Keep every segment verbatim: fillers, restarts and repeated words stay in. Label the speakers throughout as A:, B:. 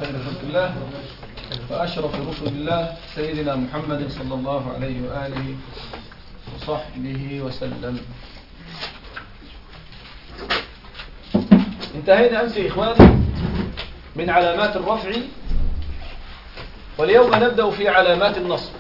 A: خير خلق الله وأشرف رسل الله سيدنا محمد صلى الله عليه وآله وصحبه وسلم. انتهينا أمس يا إخواني من علامات الرفع، واليوم نبدأ في علامات النصب.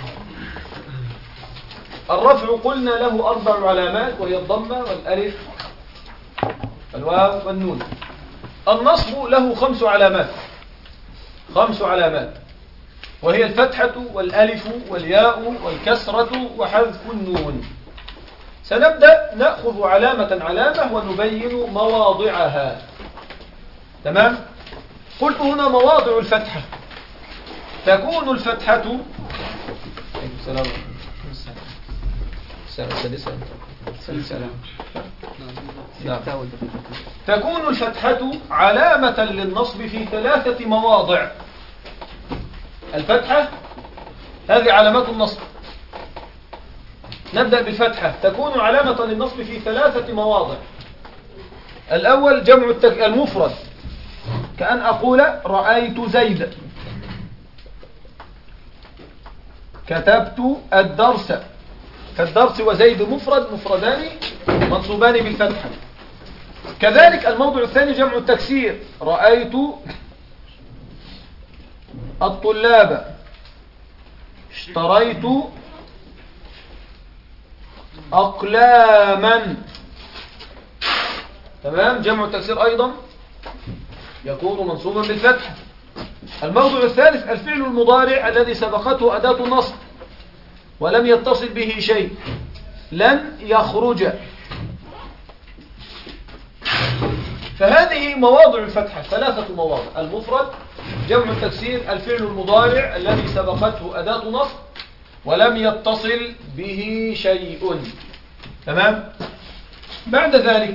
A: الرفع قلنا له أربع علامات، وهي الضمة والألف والواو والنون. النصب له خمس علامات خمس علامات وهي الفتحة والألف والياء والكسرة وحذف النون. سنبدأ نأخذ علامة علامة ونبين مواضعها. تمام؟ قلت هنا مواضع الفتحة. تكون الفتحة السلام السادسة السلام نعم. تكون الفتحة علامة للنصب في ثلاثة مواضع. الفتحة هذه علامات النصب. نبدأ بالفتحة. تكون علامة للنصب في ثلاثة مواضع. الأول جمع التك... المفرد، كأن أقول رأيت زيد، كتبت الدرس. فالدرس وزيد مفرد، مفردان منصوبان بالفتحة. كذلك الموضع الثاني جمع التكسير، رأيت الطلاب، اشتريت أقلاما. تمام؟ جمع التكسير أيضا يكون منصوبا بالفتحة. الموضع الثالث الفعل المضارع الذي سبقته أداة النصب ولم يتصل به شيء، لن يخرج. فهذه مواضع الفتحة ثلاثة مواضع: المفرد، جمع التكسير، الفعل المضارع الذي سبقته أداة نصب ولم يتصل به شيء. تمام؟ بعد ذلك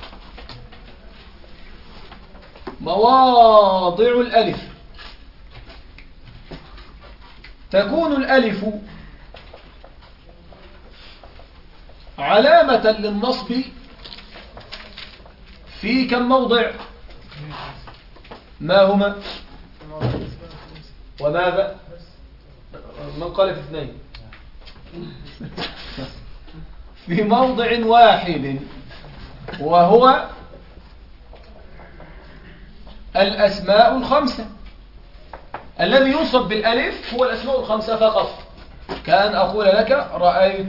A: مواضع الألف. تكون الألف علامة للنصب في كم موضع؟ ما هما؟ وماذا؟ من قال في اثنين؟ في موضع واحد، وهو الأسماء الخمسة. الذي ينصب بالألف هو الأسماء الخمسة فقط، كأن أقول لك رأيت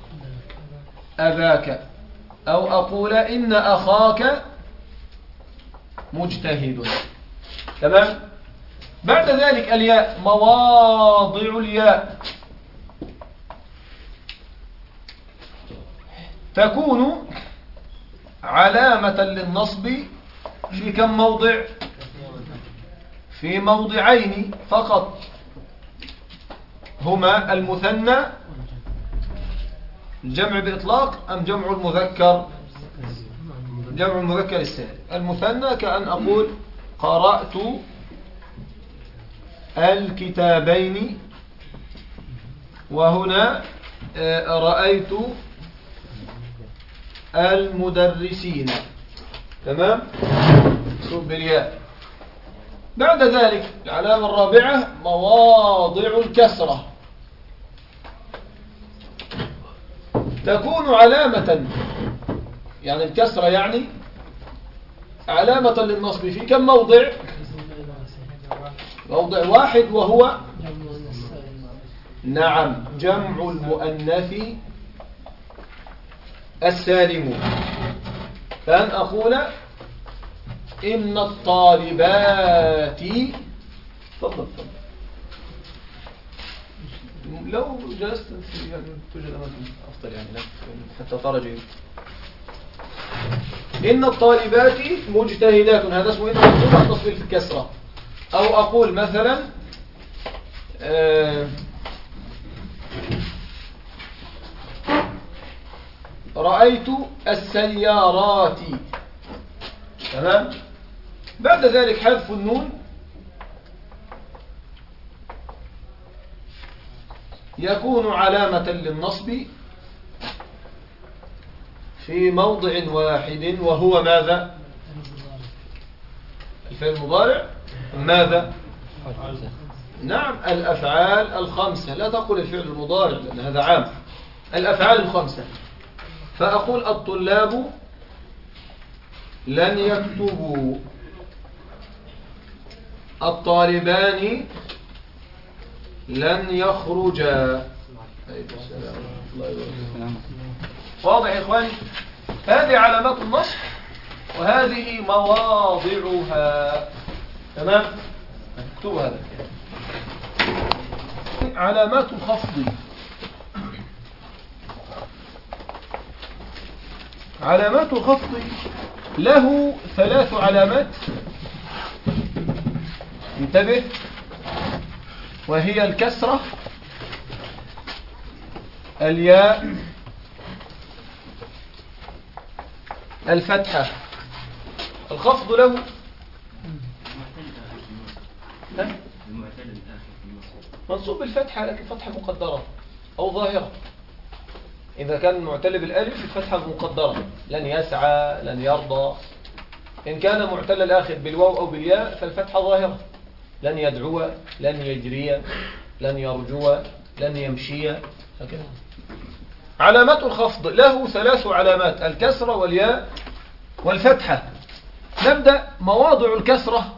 A: أباك، أو أقول إن أخاك مجتهد. تمام؟ بعد ذلك الياء، مواضع الياء. تكون علامة للنصب في كم موضع؟ في موضعين فقط، هما المثنى الجمع بإطلاق أم جمع المذكر؟ جمع المذكر السالم. المثنى كأن أقول قرأت الكتابين، وهنا رأيت المدرسين. تمام؟ صوب بالياء. بعد ذلك العلامة الرابعة مواضع الكسرة. تكون علامة، يعني الكسرة يعني علامة للنصب في كم موضع؟ موضع واحد، وهو نعم جمع المؤنث السالم. فأن أقول إن الطالبات. تفضل تفضل. لو جلست يعني توجد أماكن أفضل يعني حتى ترى جيد. إن الطالبات مجتهدات، هذا اسمه إن منصوب تصل في الكسرة. أو أقول مثلا آه رأيت السيارات. تمام؟ بعد ذلك حذف النون. يكون علامة للنصب في موضع واحد، وهو ماذا؟ الفعل المضارع ماذا؟ نعم الأفعال الخمسة، لا تقل الفعل المضارع لأن هذا عام. الأفعال الخمسة، فأقول الطلاب لن يكتبوا، الطالبان لن يخرجا. واضح يا إخواني؟ هذه علامات النصب وهذه مواضعها. تمام؟ اكتبوا هذا. علامات الخفض، علامات الخفض له ثلاث علامات، انتبه، وهي الكسرة، الياء، الفتحة. الخفض له منصوب بالفتحة، لكن فتحة مقدرة أو ظاهرة. إذا كان معتل بالألف الفتحة مقدرة، لن يسعى، لن يرضى. إن كان معتل الآخر بالواو أو بالياء فالفتحة ظاهرة، لن يدعو، لن يجري، لن يرجو، لن يمشي، هكذا. علامات الخفض له ثلاث علامات، الكسرة والياء والفتحة. نبدأ. مواضع الكسرة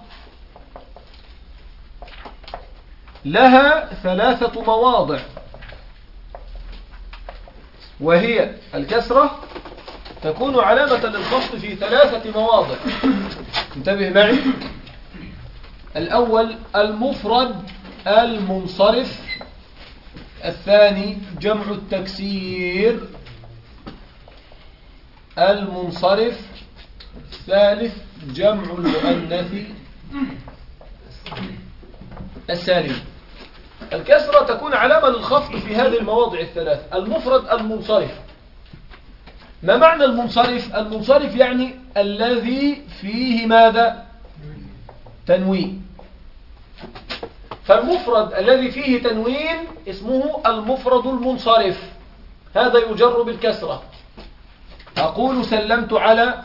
A: لها ثلاثة مواضع، وهي الكسرة تكون علامة للخفض في ثلاثة مواضع. انتبه معي. الأول المفرد المنصرف، الثاني جمع التكسير المنصرف، الثالث جمع المؤنث السالم. الكسرة تكون علامة للخفض في هذه المواضع الثلاث. المفرد المنصرف، ما معنى المنصرف؟ المنصرف يعني الذي فيه ماذا؟ تنوين. فالمفرد الذي فيه تنوين اسمه المفرد المنصرف، هذا يجر بالكسرة. أقول سلمت على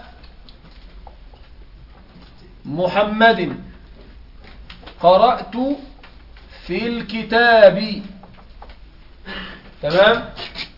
A: محمد، قرأت في الكتاب. تمام.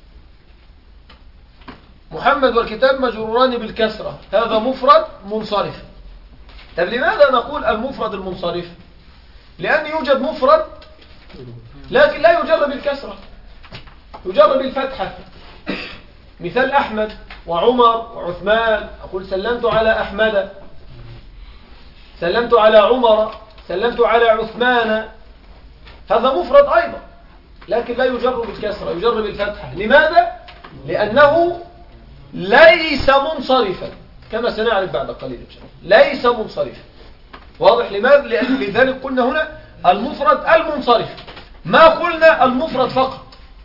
A: محمد والكتاب مجروران بالكسرة، هذا مفرد منصرف. طب لماذا نقول المفرد المنصرف؟ لأن يوجد مفرد لكن لا يجر بالكسرة، يجر بالفتحة. مثال أحمد وعمر وعثمان، أقول سلمت على أحمد، سلمت على عمر، سلمت على عثمان، هذا مفرد أيضا لكن لا يجر بالكسرة، يجر بالفتحة. لماذا؟ لأنه ليس منصرفا، كما سنعرف بعد قليل إن شاء الله. ليس منصرفا. واضح؟ لماذا؟ لذلك قلنا هنا المفرد المنصرف، ما قلنا المفرد فقط.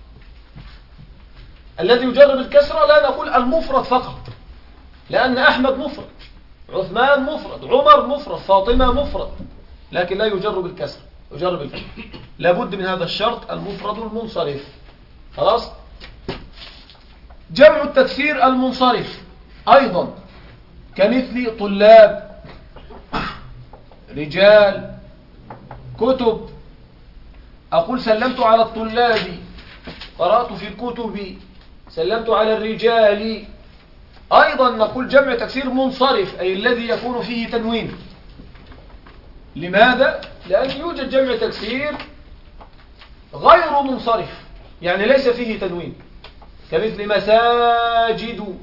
A: الذي يجر بالكسرة لا نقول المفرد فقط، لأن أحمد مفرد، عثمان مفرد، عمر مفرد، فاطمة مفرد، لكن لا يجر بالكسر، يجر بالفتح. لابد من هذا الشرط، المفرد المنصرف. خلاص. جمع التكسير المنصرف أيضا كمثل طلاب، رجال، كتب. أقول سلمت على الطلاب، قرأت في الكتب، سلمت على الرجال. أيضا نقول جمع تكسير منصرف، أي الذي يكون فيه تنوين. لماذا؟ لأن يوجد جمع تكسير غير منصرف، يعني ليس فيه تنوين، كمثل مساجد،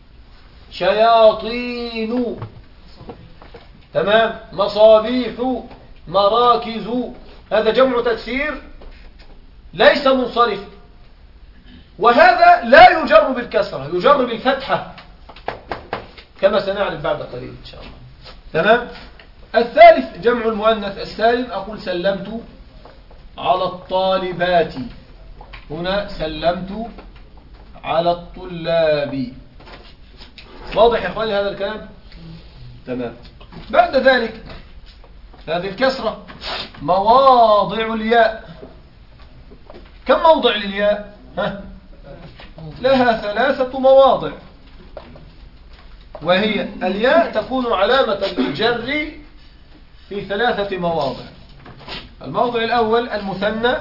A: شياطين. تمام. مصابيح، مراكز. هذا جمع تكسير ليس منصرف، وهذا لا يجر بالكسرة، يجر بالفتحة، كما سنعرف بعد قليل إن شاء الله. تمام. الثالث جمع المؤنث السالم، أقول سلمت على الطالبات، هنا سلمت على الطلاب. واضح يا إخواني هذا الكلام؟ تمام. بعد ذلك هذه الكسرة مواضع الياء. كم موضع للياء؟ ها؟ لها ثلاثة مواضع، وهي الياء تكون علامة للجر في ثلاثة مواضع. الموضع الأول المثنى،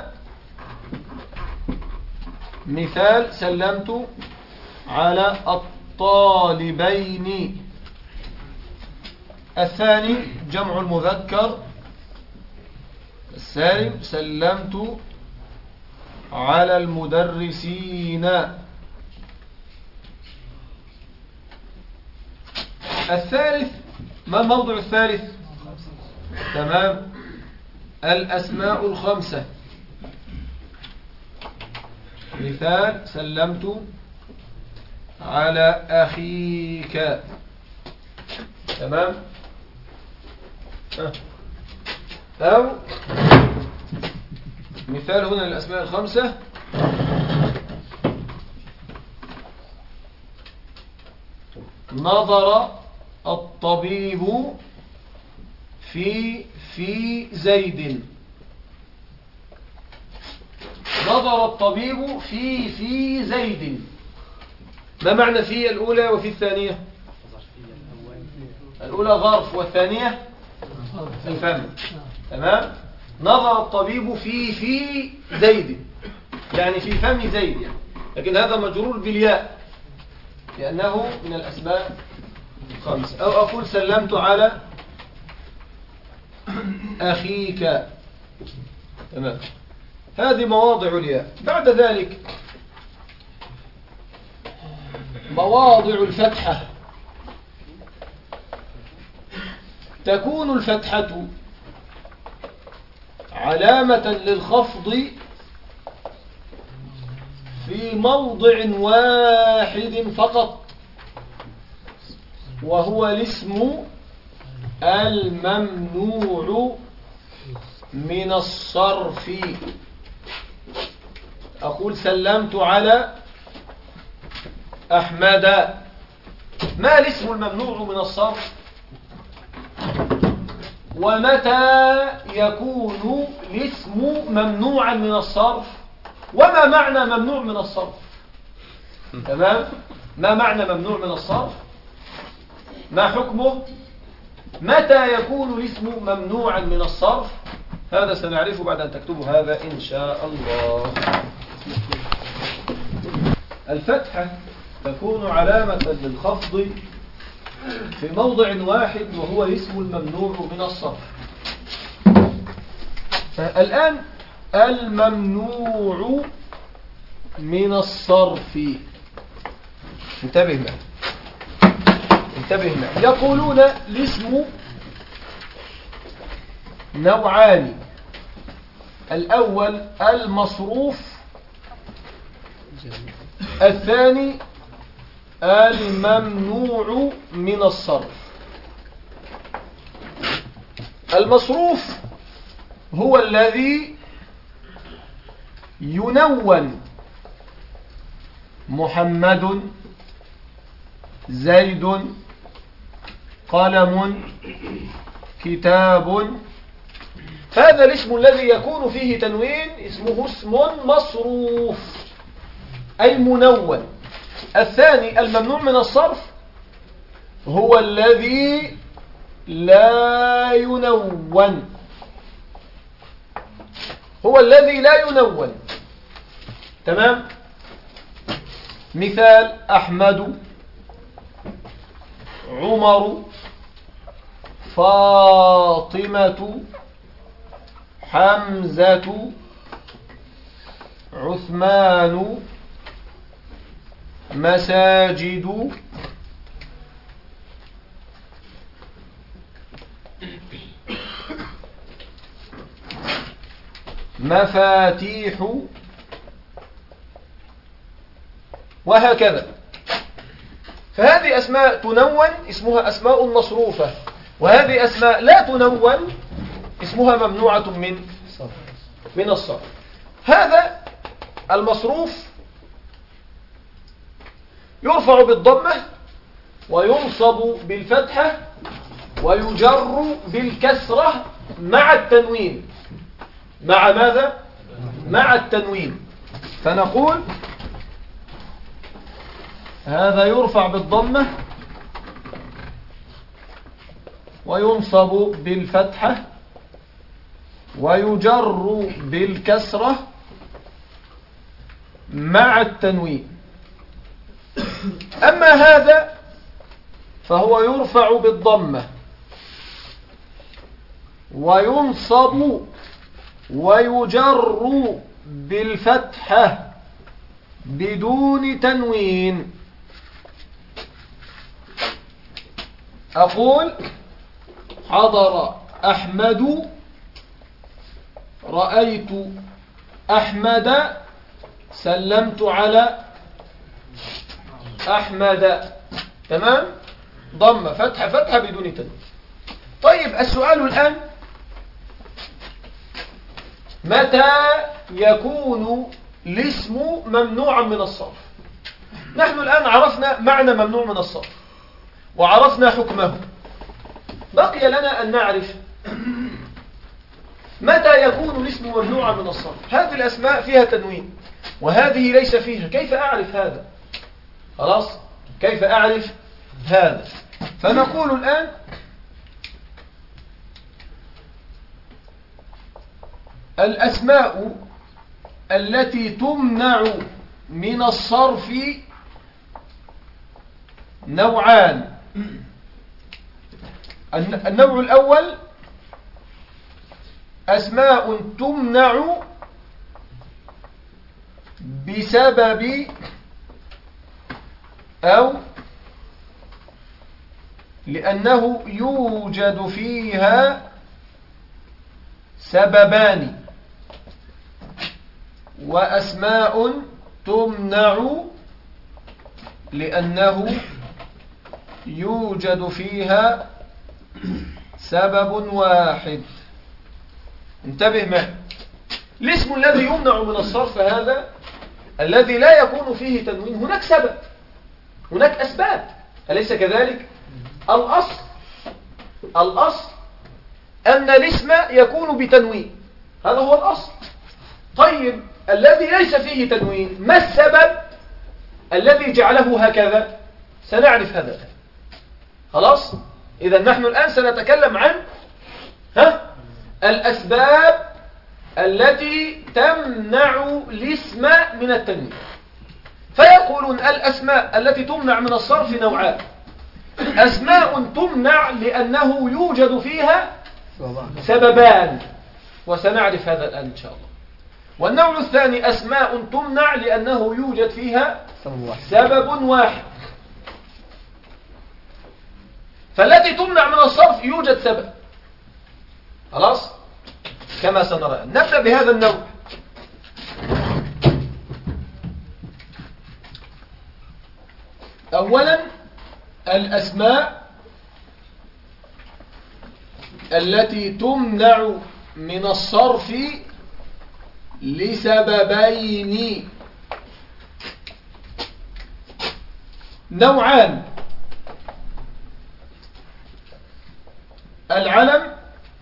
A: مثال سلمت على الطالبين. الثاني جمع المذكر السالم، سلمت على المدرسين. الثالث، ما الموضع الثالث؟ تمام، الأسماء الخمسة. مثال سلمت على أخيك. تمام. أو مثال هنا للأسماء الخمسة، نظر الطبيب في في زيد. نظر الطبيب في في زيد. ما معنى في الأولى وفي الثانية؟ الأولى ظرف والثانية الفم. تمام. نظر الطبيب في في زيد، يعني في فم زيد يعني. لكن هذا مجرور بالياء لأنه من الأسماء الخمسة. أو أقول سلمت على أخيك. تمام. هذه مواضع الياء. بعد ذلك مواضع الفتحة. تكون الفتحة علامة للخفض في موضع واحد فقط، وهو الاسم الممنوع من الصرف. أقول سلمت على أحمد. ما الاسم الممنوع من الصرف؟ ومتى يكون الاسم ممنوعا من الصرف؟ وما معنى ممنوع من الصرف؟ تمام. ما معنى ممنوع من الصرف؟ ما حكمه؟ متى يكون الاسم ممنوعا من الصرف؟ هذا سنعرفه بعد أن تكتبوا هذا إن شاء الله. الفتحة تكون علامة للخفض في موضع واحد، وهو الاسم الممنوع من الصرف. الآن الممنوع من الصرف، انتبه معي انتبه معي. يقولون الاسم نوعان: الأول المصروف، الثاني الممنوع من الصرف. المصروف هو الذي ينون: محمد، زيد، قلم، كتاب. هذا الاسم الذي يكون فيه تنوين اسمه اسم مصروف، أي منون. الثاني الممنوع من الصرف هو الذي لا ينون، هو الذي لا ينون. تمام. مثال أحمد، عمر، فاطمة، حمزة، عثمان، مساجد، مفاتيح، وهكذا. فهذه أسماء تنون اسمها أسماء مصروفة، وهذه أسماء لا تنون اسمها ممنوعة من من الصرف. هذا المصروف يرفع بالضمة وينصب بالفتحة ويجر بالكسرة مع التنوين. مع ماذا؟ مع التنوين. فنقول هذا يرفع بالضمة وينصب بالفتحة ويجر بالكسرة مع التنوين. أما هذا فهو يرفع بالضمة وينصب ويجر بالفتحة بدون تنوين. أقول حضر أحمد، رأيت أحمد، سلمت على أحمد. تمام؟ ضمة فتحة فتحة بدون تنوين. طيب السؤال الآن، متى يكون الاسم ممنوعا من الصرف؟ نحن الآن عرفنا معنى ممنوع من الصرف وعرفنا حكمه، بقي لنا أن نعرف متى يكون الاسم ممنوعا من الصرف. هذه الأسماء فيها تنوين وهذه ليس فيها، كيف أعرف هذا؟ خلاص، كيف أعرف هذا؟ فنقول الآن الأسماء التي تمنع من الصرف نوعان. النوع الأول أسماء تمنع بسبب أو لأنه يوجد فيها سببان، وأسماء تمنع لأنه يوجد فيها سبب واحد. انتبه معي، الاسم الذي يمنع من الصرف هذا الذي لا يكون فيه تنوين، هناك سبب، هناك أسباب، أليس كذلك؟ الأصل الأصل أن الاسم يكون بتنوين، هذا هو الأصل. طيب الذي ليس فيه تنوين، ما السبب الذي جعله هكذا؟ سنعرف هذا. خلاص، إذا نحن الآن سنتكلم عن ها الأسباب التي تمنع الاسم من التنوين. فيقولون الأسماء التي تمنع من الصرف نوعان: أسماء تمنع لأنه يوجد فيها سببان، وسنعرف هذا الآن إن شاء الله. والنوع الثاني أسماء تمنع لأنه يوجد فيها سبب واحد. فالتي تمنع من الصرف يوجد سبب، خلاص، كما سنرى. نبدأ بهذا النوع. أولا الأسماء التي تمنع من الصرف لسببين نوعان: العلم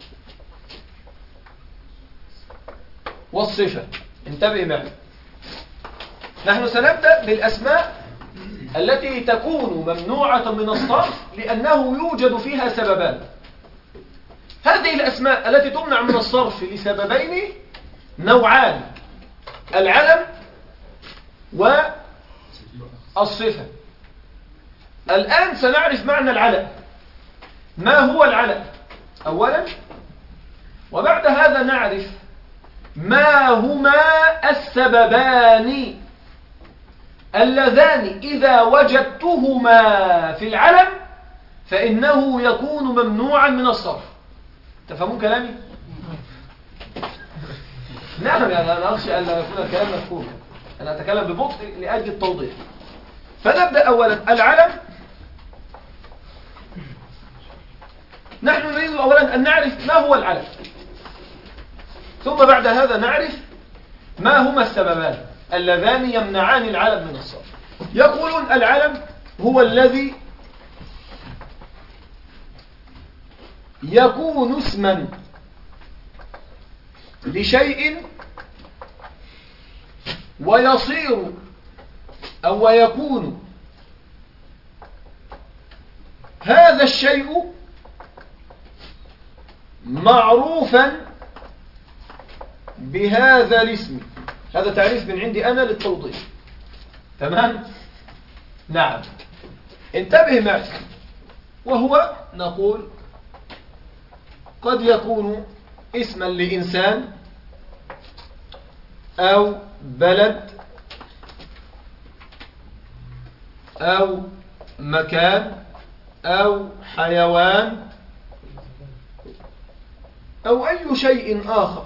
A: والصفة. انتبه معي، نحن سنبدأ بالأسماء التي تكون ممنوعة من الصرف لأنه يوجد فيها سببان. هذه الأسماء التي تمنع من الصرف لسببين نوعان: العلم والصفة. الآن سنعرف معنى العلم، ما هو العلم أولا، وبعد هذا نعرف ما هما السببان اللذان إذا وجدتهما في العلم فإنه يكون ممنوعا من الصرف. تفهمون كلامي؟ نعم، يعني أنا أخشى أن لا يكون الكلام مفهوم، أنا أتكلم ببطء لأجل التوضيح. فنبدأ أولا العلم. نحن نريد أولا أن نعرف ما هو العلم، ثم بعد هذا نعرف ما هما السببان اللذان يمنعان العلم من الصرف. يقولون العلم هو الذي يكون اسما لشيء ويصير أو ويكون هذا الشيء معروفا بهذا الاسم. هذا تعريف من عندي أنا للتوضيح. تمام؟ نعم. انتبه معي. وهو نقول قد يكون اسما لإنسان أو بلد أو مكان أو حيوان أو أي شيء آخر.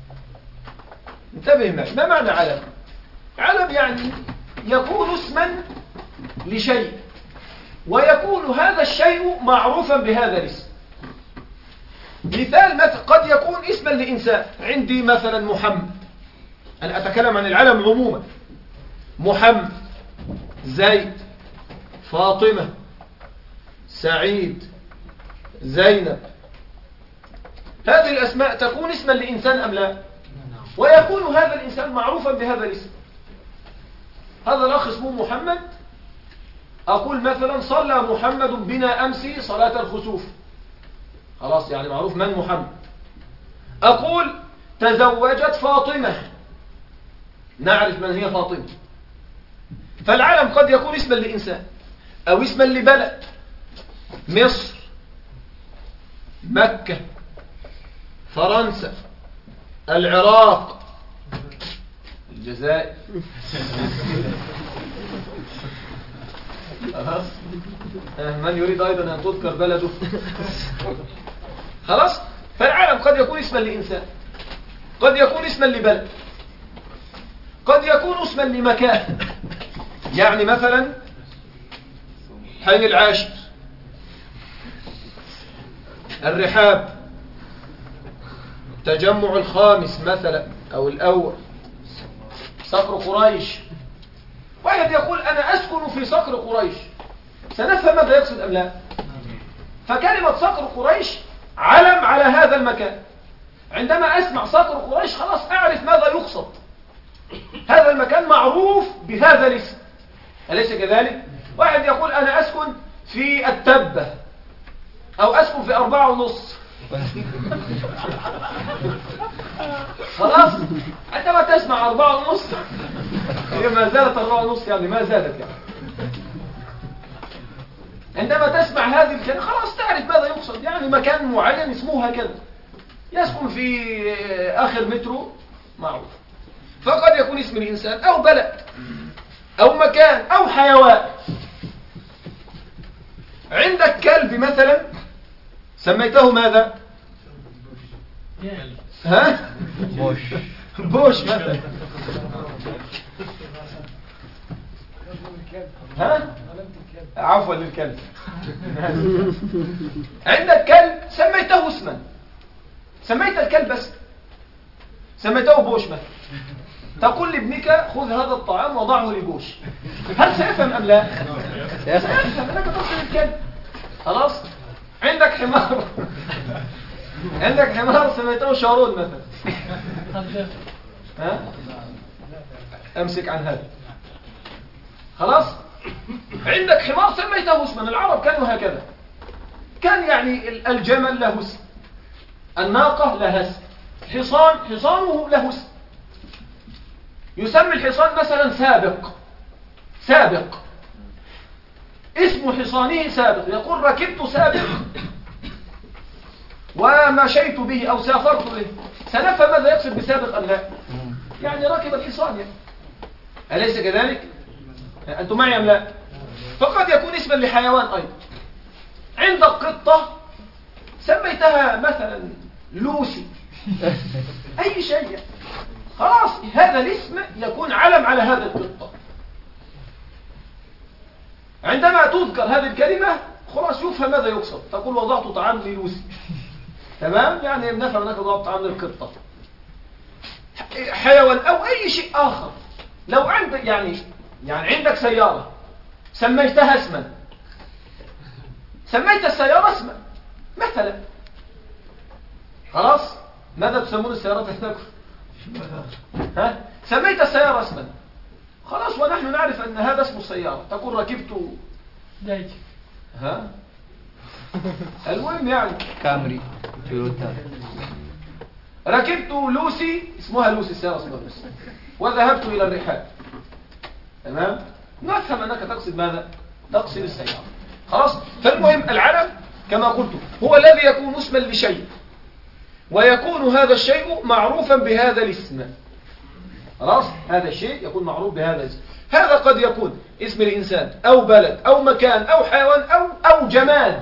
A: انتبه معي. ما معنى علم؟ علم يعني يكون اسما لشيء ويكون هذا الشيء معروفا بهذا الاسم. مثال مثل قد يكون اسما لإنسان. عندي مثلا محمد، أنا أتكلم عن العلم عموما. محمد، زيد، فاطمة، سعيد، زينب. هذه الأسماء تكون اسما لإنسان أم لا؟ ويكون هذا الإنسان معروفا بهذا الاسم. هذا الأخ اسمه محمد، أقول مثلا صلى محمد بنا أمس صلاة الخسوف، خلاص يعني معروف من محمد. أقول تزوجت فاطمة، نعرف من هي فاطمة. فالعلم قد يكون اسما لإنسان أو اسما لبلد. مصر، مكة، فرنسا، العراق، الجزائر. خلاص، من يريد أيضا أن تذكر بلده. خلاص. فالعالم قد يكون اسما لإنسان، قد يكون اسما لبلد، قد يكون اسما لمكان. يعني مثلا حي العاشر، الرحاب، تجمع الخامس مثلا أو الأول، صقر قريش. واحد يقول أنا أسكن في صقر قريش، سنفهم ماذا يقصد أم لا؟ فكلمة صقر قريش علم على هذا المكان. عندما أسمع صقر قريش خلاص أعرف ماذا يقصد. هذا المكان معروف بهذا الاسم، أليس كذلك؟ واحد يقول أنا أسكن في التبة أو أسكن في أربعة ونص. خلاص. عندما تسمع أربعة ونص هي ما زالت أربعة ونص، يعني ما زادت يعني. عندما تسمع هذه الكلمة خلاص تعرف ماذا يقصد، يعني مكان معين اسمه هكذا، يسكن في آخر مترو، معروف. فقد يكون اسم الإنسان أو بلد أو مكان أو حيوان. عندك كلب مثلا سميته ماذا؟ ها؟ بوش. بوش مثلا. ها؟ عفوا للكلب. عندك كلب سميته اسما، سميت الكلب بس، سميته بوش مثلا. تقول لابنك خذ هذا الطعام وضعه لبوش، هل سيفهم أم لا؟ سيفهم. أنك تصل الكلب. خلاص. عندك حمار، عندك حمار سميته شارون مثلا. ها؟ أمسك عن هذا. خلاص. عندك حمار سميته اسما. العرب كانوا هكذا، كان يعني الجمل له اسم، الناقة لها اسم، حصان حصانه له اسم. يسمي الحصان مثلا سابق، سابق، اسم حصانه سابق. يقول ركبت سابق ومشيت به أو سافرت به. سنفهم ماذا يقصد بسابق أم لا؟ يعني ركب الحصان يعني. أليس كذلك؟ أنتم معي أم لا؟ فقد يكون اسما لحيوان أيضا. عندك قطة سميتها مثلا لوسي، أي شيء، خلاص هذا الاسم يكون علم على هذا القطة. عندما تذكر هذه الكلمة خلاص يفهم ماذا يقصد. تقول وضعت طعام للوسي، تمام، يعني نفهم أنك وضعت طعام للقطة. حيوان أو أي شيء آخر. لو عندك يعني يعني عندك سيارة سميتها اسما، سميت السيارة اسما مثلا، خلاص. ماذا تسمون السيارات هناك؟ ها؟ سميت السيارة اسما، خلاص، ونحن نعرف أن هذا اسم السيارة. تقول ركبت دايتي، ها؟ المهم يعني
B: كامري، تويوتا.
A: ركبت لوسي، اسمها لوسي السيارة أصلا بس، وذهبت إلى الرحاب. تمام؟ نفهم أنك تقصد ماذا؟ تقصد السيارة. خلاص؟ فالمهم العلم كما قلت هو الذي يكون اسما لشيء، ويكون هذا الشيء معروفا بهذا الاسم. خلاص؟ هذا الشيء يكون معروف بهذا الاسم. هذا قد يكون اسم الإنسان أو بلد أو مكان أو حيوان أو أو جماد.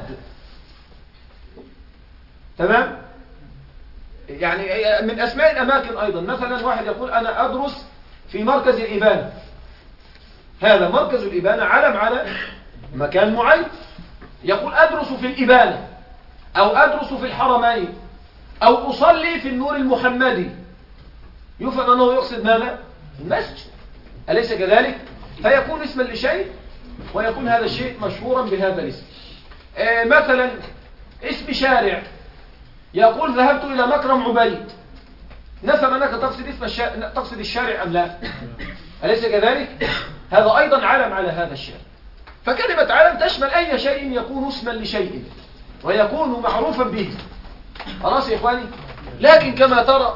A: تمام؟ يعني من أسماء الأماكن أيضا، مثلا واحد يقول أنا أدرس في مركز الإبانة. هذا مركز الإبانة علم على مكان معين. يقول أدرس في الإبانة، أو أدرس في الحرمين، أو أصلي في النور المحمدي. يفهم أنه يقصد ماذا؟ المسجد، أليس كذلك؟ فيكون اسما لشيء، ويكون هذا الشيء مشهورا بهذا الاسم. آه مثلا اسم شارع، يقول ذهبت إلى مكرم عبيد. نفهم أنك تقصد اسم الشارع، تقصد الشارع أم لا؟ أليس كذلك؟ هذا أيضا علم على هذا الشارع. فكلمة علم تشمل أي شيء يكون اسما لشيء ويكون معروفا به. خلاص يا إخواني؟ لكن كما ترى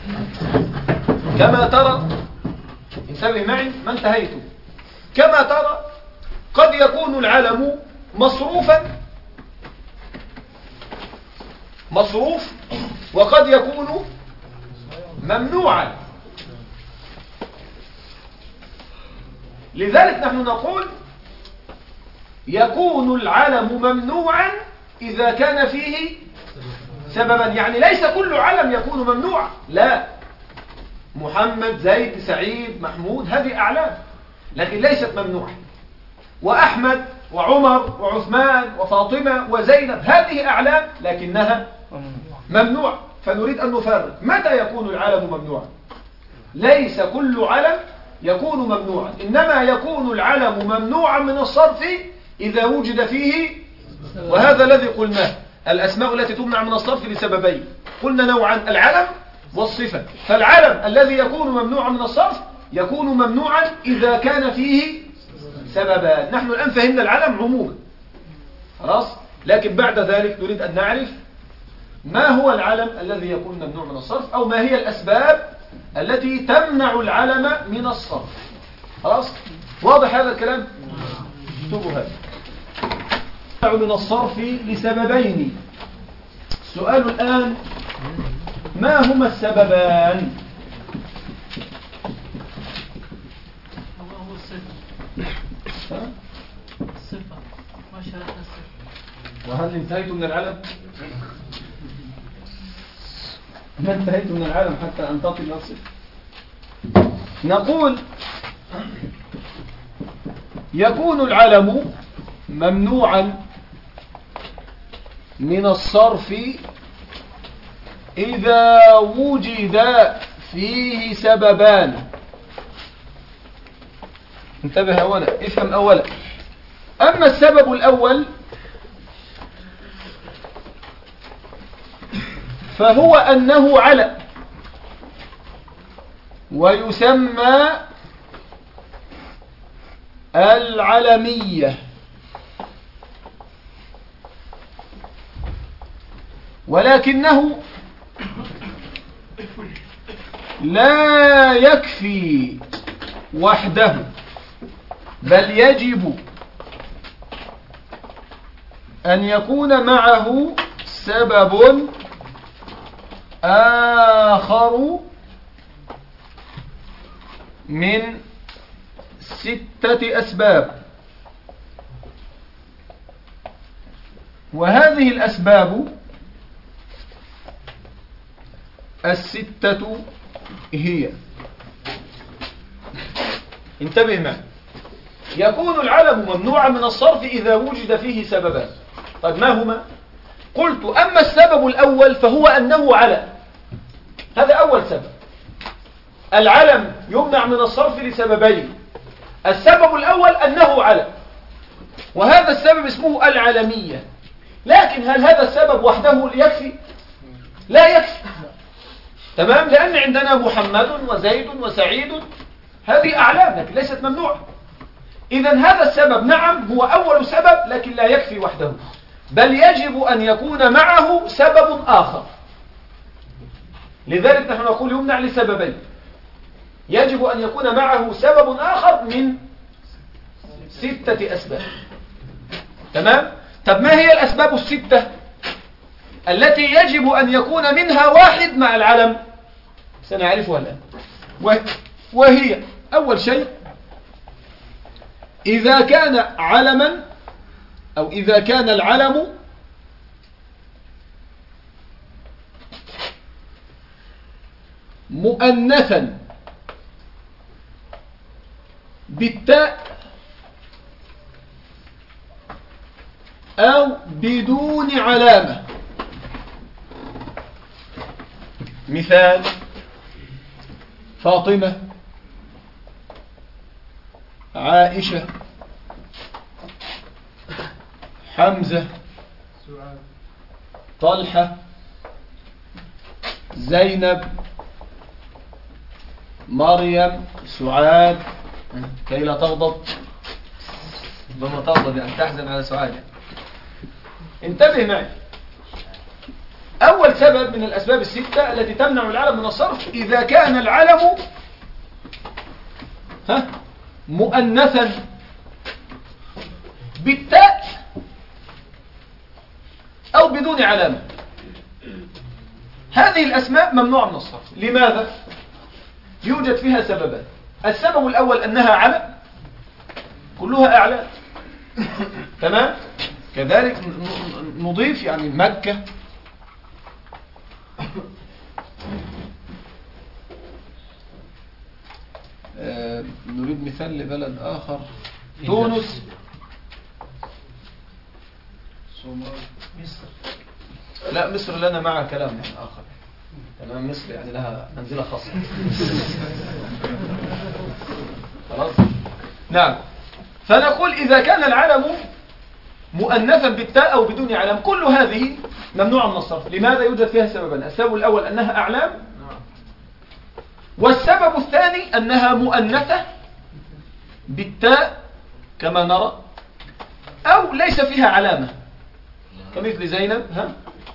A: كما ترى انتبه معي ما انتهيت. كما ترى قد يكون العلم مصروفا مصروف وقد يكون ممنوعا. لذلك نحن نقول يكون العلم ممنوعا إذا كان فيه سببا. يعني ليس كل علم يكون ممنوعا، لا. محمد، زيد، سعيد، محمود، هذه أعلام لكن ليست ممنوعة. وأحمد وعمر وعثمان وفاطمة وزينب هذه أعلام لكنها ممنوعة. فنريد أن نفرق متى يكون العلم ممنوعا. ليس كل علم يكون ممنوعا، إنما يكون العلم ممنوعا من الصرف إذا وجد فيه، وهذا الذي قلناه، الأسماء التي تمنع من الصرف لسببين. قلنا نوعا، العلم والصفة. فالعلم الذي يكون ممنوعا من الصرف يكون ممنوعا إذا كان فيه سببان. نحن الآن فهمنا العلم عموما، خلاص، لكن بعد ذلك نريد أن نعرف ما هو العلم الذي يكون ممنوع من الصرف، أو ما هي الأسباب التي تمنع العلم من الصرف. خلاص، واضح هذا الكلام؟ اكتبوا هذا. يمنع من الصرف لسببين. السؤال الآن ما هما السببان؟
C: هو الصفة. الصفة ما شرحنا الصفة.
A: وهل انتهيت من العلم؟ ما انتهيت من العالم حتى أنتقل إلى الصفة. نقول يكون العلم ممنوعا من الصرف إذا وجد فيه سببان. انتبه أولا، افهم أولا. أما السبب الأول فهو أنه علم ويسمى العلمية، ولكنه لا يكفي وحده، بل يجب أن يكون معه سبب آخر من ستة أسباب. وهذه الأسباب الستة هي، انتبه معي، يكون العلم ممنوعا من الصرف إذا وجد فيه سببان. طيب ما هما؟ قلت أما السبب الأول فهو أنه علم، هذا أول سبب. العلم يمنع من الصرف لسببين. السبب الأول أنه علم، وهذا السبب اسمه العلمية. لكن هل هذا السبب وحده يكفي؟ لا يكفي. تمام؟ لأن عندنا محمد وزيد وسعيد، هذه أعلام لكن ليست ممنوعة. إذن هذا السبب نعم هو أول سبب لكن لا يكفي وحده. بل يجب أن يكون معه سبب آخر. لذلك نحن نقول يمنع لسببين، يجب أن يكون معه سبب آخر من ستة أسباب. تمام؟ طب ما هي الأسباب الستة التي يجب أن يكون منها واحد مع العلم؟ سنعرفها الآن. وهي أول شيء إذا كان علما أو إذا كان العلم مؤنثا بالتاء أو بدون علامة. مثال: فاطمة، عائشة، حمزة، طلحة، زينب، مريم، سعاد. كي لا تغضب، بما تغضب يعني تحزن على سعاد. انتبه معي، أول سبب من الأسباب الستة التي تمنع العلم من الصرف إذا كان العلم ها مؤنثا بالتاء أو بدون علامة. هذه الأسماء ممنوعة من الصرف. لماذا؟ يوجد فيها سببان. السبب الأول أنها علم، كلها أعلام. تمام؟ كذلك نضيف يعني مكة، آه نريد مثال لبلد آخر، تونس، مصر. لا، مصر لنا معها كلام يعني آخر. تمام، مصر يعني لها منزلة خاصة. خلاص. نعم، فنقول إذا كان العلم مؤنثا بالتاء أو بدون علم، كل هذه ممنوعة من الصرف. لماذا؟ يوجد فيها سببان. السبب الأول أنها أعلام، والسبب الثاني أنها مؤنثة بالتاء كما نرى، أو ليس فيها علامة كمثل زينب. ها؟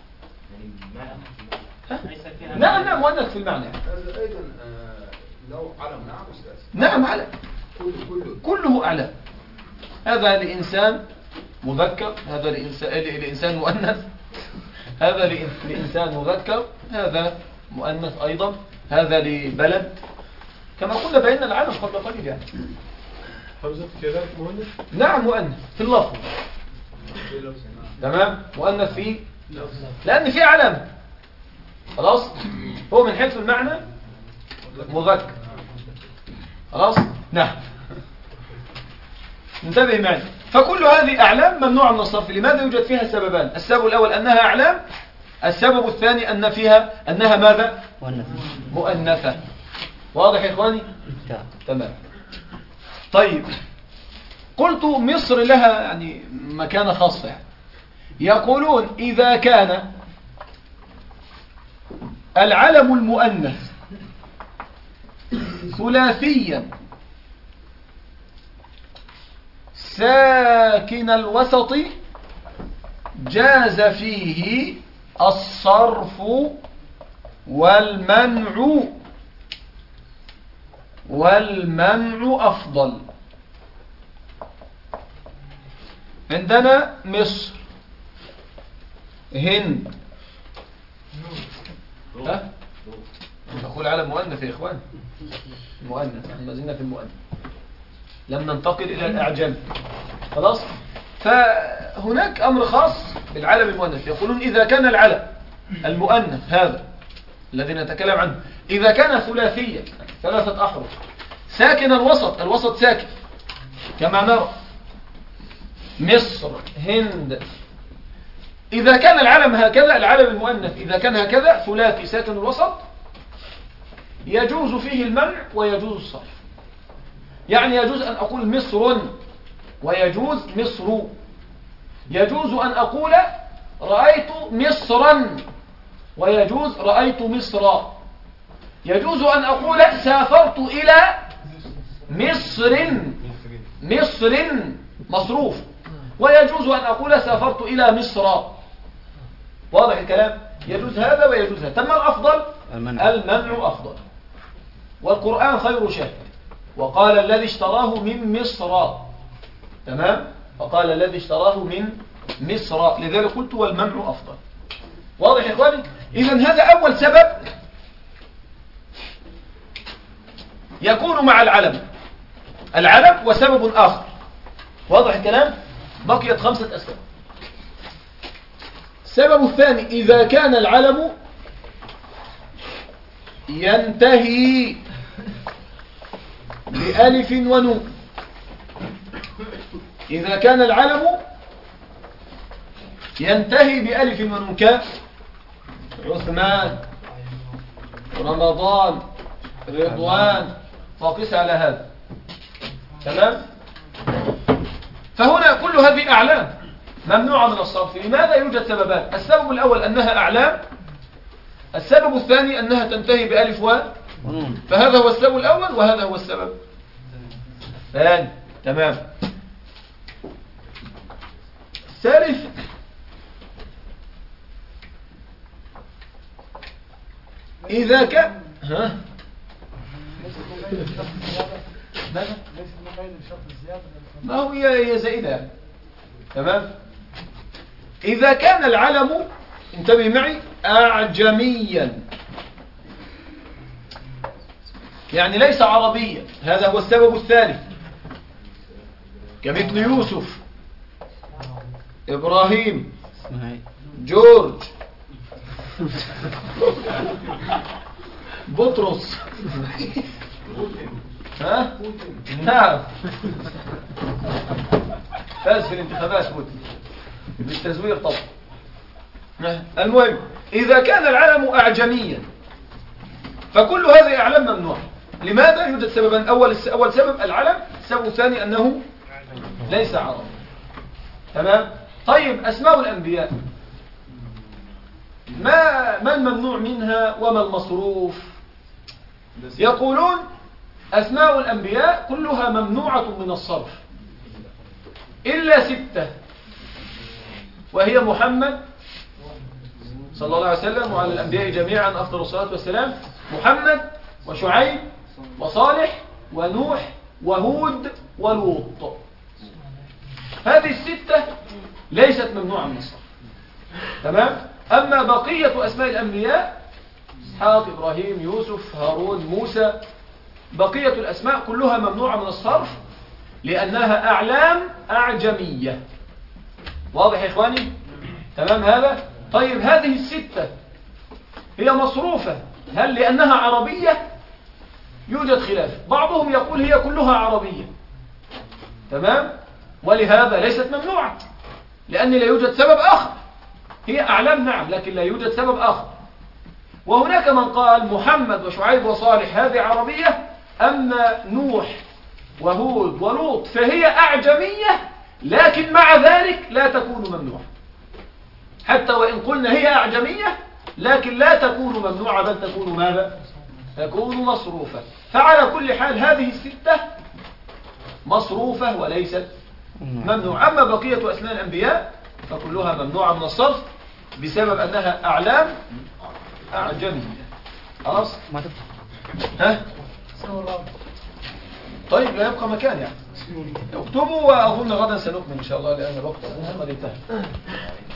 A: ها؟ نعم نعم، مؤنث في المعنى.
D: أيضا لو علم. نعم
A: نعم، علم، كله أعلام. هذا لإنسان مذكر، هذا لإنسان, لإنسان مؤنث، هذا لإنسان مذكر، هذا مؤنث أيضا، هذا لبلد، كما قلنا بأن العالم قبل قليل يعني.
D: حمزة كذلك مؤنث؟
A: نعم، مؤنث في اللفظ. تمام، مؤنث في لأن في علامة. خلاص، هو من حيث المعنى مذكر. خلاص. نعم، انتبه معي. فكل هذه أعلام ممنوعة من الصرف. لماذا؟ يوجد فيها سببان. السبب الأول أنها أعلام، السبب الثاني أن فيها أنها ماذا؟ مؤنثة. واضح يا إخواني؟ تمام. طيب، قلت مصر لها يعني مكانة خاصة يعني. يقولون إذا كان العلم المؤنث ثلاثيا ساكن الوسط جاز فيه الصرف والمنع، والمنع أفضل. عندنا مصر، هند. ها؟ نقول على مؤنث يا إخوان، مؤنث، نحن ما زلنا في المؤنث، لم ننتقل إلى الأعجم. خلاص. فهناك أمر خاص بالعلم المؤنث. يقولون إذا كان العلم المؤنث هذا الذي نتكلم عنه إذا كان ثلاثيا ثلاثة أحرف ساكن الوسط، الوسط ساكن كما نرى مصر، هند. إذا كان العلم هكذا، العلم المؤنث إذا كان هكذا ثلاثي ساكن الوسط، يجوز فيه المنع ويجوز الصرف. يعني يجوز أن أقول مصر ويجوز مصر. يجوز أن أقول رأيت مصرا ويجوز رأيت مصر. يجوز أن أقول سافرت إلى مصر، مصر مصروف، ويجوز أن أقول سافرت إلى مصر. واضح الكلام؟ يجوز هذا ويجوز هذا. تم الأفضل
B: المنع.
A: المنع أفضل، والقرآن خير شاهد. وقال الذي اشتراه من مصر، تمام؟ وقال الذي اشتراه من مصر، لذلك قلت والمنع أفضل. واضح يا إخواني؟ إذن هذا أول سبب يكون مع العلم. العلم وسبب آخر. واضح الكلام؟ بقيت خمسة أسباب. السبب الثاني إذا كان العلم ينتهي بألف ونون. إذا كان العلم ينتهي بألف ونون كعثمان، رمضان، رضوان، وقس على هذا. تمام؟ فهنا كل هذه أعلام ممنوعة من الصرف. لماذا؟ يوجد سببان. السبب الأول أنها أعلام، السبب الثاني أنها تنتهي بألف ونون. فهذا هو السبب الأول وهذا هو السبب الثاني. تمام. الثالث إذا كان ها ماذا؟ ما هو هي زائدة. تمام. إذا كان العلم، انتبه معي، أعجميا، يعني ليس عربيا، هذا هو السبب الثالث، كمثل يوسف، إبراهيم، جورج، بطرس، ها؟ نعم، فاز في الانتخابات بوتين بالتزوير طبعا. المهم إذا كان العلم أعجميا فكل هذه أعلام ممنوع. لماذا؟ يوجد سببا. أول أول سبب العلم، السبب الثاني أنه ليس عربي. تمام. طيب أسماء الأنبياء ما ما الممنوع منها وما المصروف؟ يقولون أسماء الأنبياء كلها ممنوعة من الصرف إلا ستة، وهي محمد صلى الله عليه وسلم وعلى الأنبياء جميعا أفضل الصلاة والسلام، محمد وشعيب وصالح ونوح وهود ولوط. هذه الستة ليست ممنوعة من الصرف. تمام. أما بقية أسماء الأنبياء إسحاق، إبراهيم، يوسف، هارون، موسى، بقية الأسماء كلها ممنوعة من الصرف لأنها أعلام أعجمية. واضح يا إخواني؟ تمام هذا؟ طيب هذه الستة هي مصروفة، هل لأنها عربية؟ يوجد خلاف. بعضهم يقول هي كلها عربية. تمام؟ ولهذا ليست ممنوعة لأن لا يوجد سبب آخر. هي أعلام نعم، لكن لا يوجد سبب آخر. وهناك من قال محمد وشعيب وصالح هذه عربية، أما نوح وهود ولوط فهي أعجمية، لكن مع ذلك لا تكون ممنوعة. حتى وإن قلنا هي أعجمية لكن لا تكون ممنوعة، بل تكون ماذا؟ تكون مصروفة. فعلى كل حال هذه الستة مصروفة وليست ممنوعة. أما بقية أسماء الأنبياء فكلها ممنوعة من الصرف بسبب أنها أعلام أعجمية. خلاص؟
B: ما تفتح.
A: ها؟ طيب لا يبقى مكان يعني. اكتبوا وأظن غدا سنكمل إن شاء الله لأن الوقت أظن قد انتهى.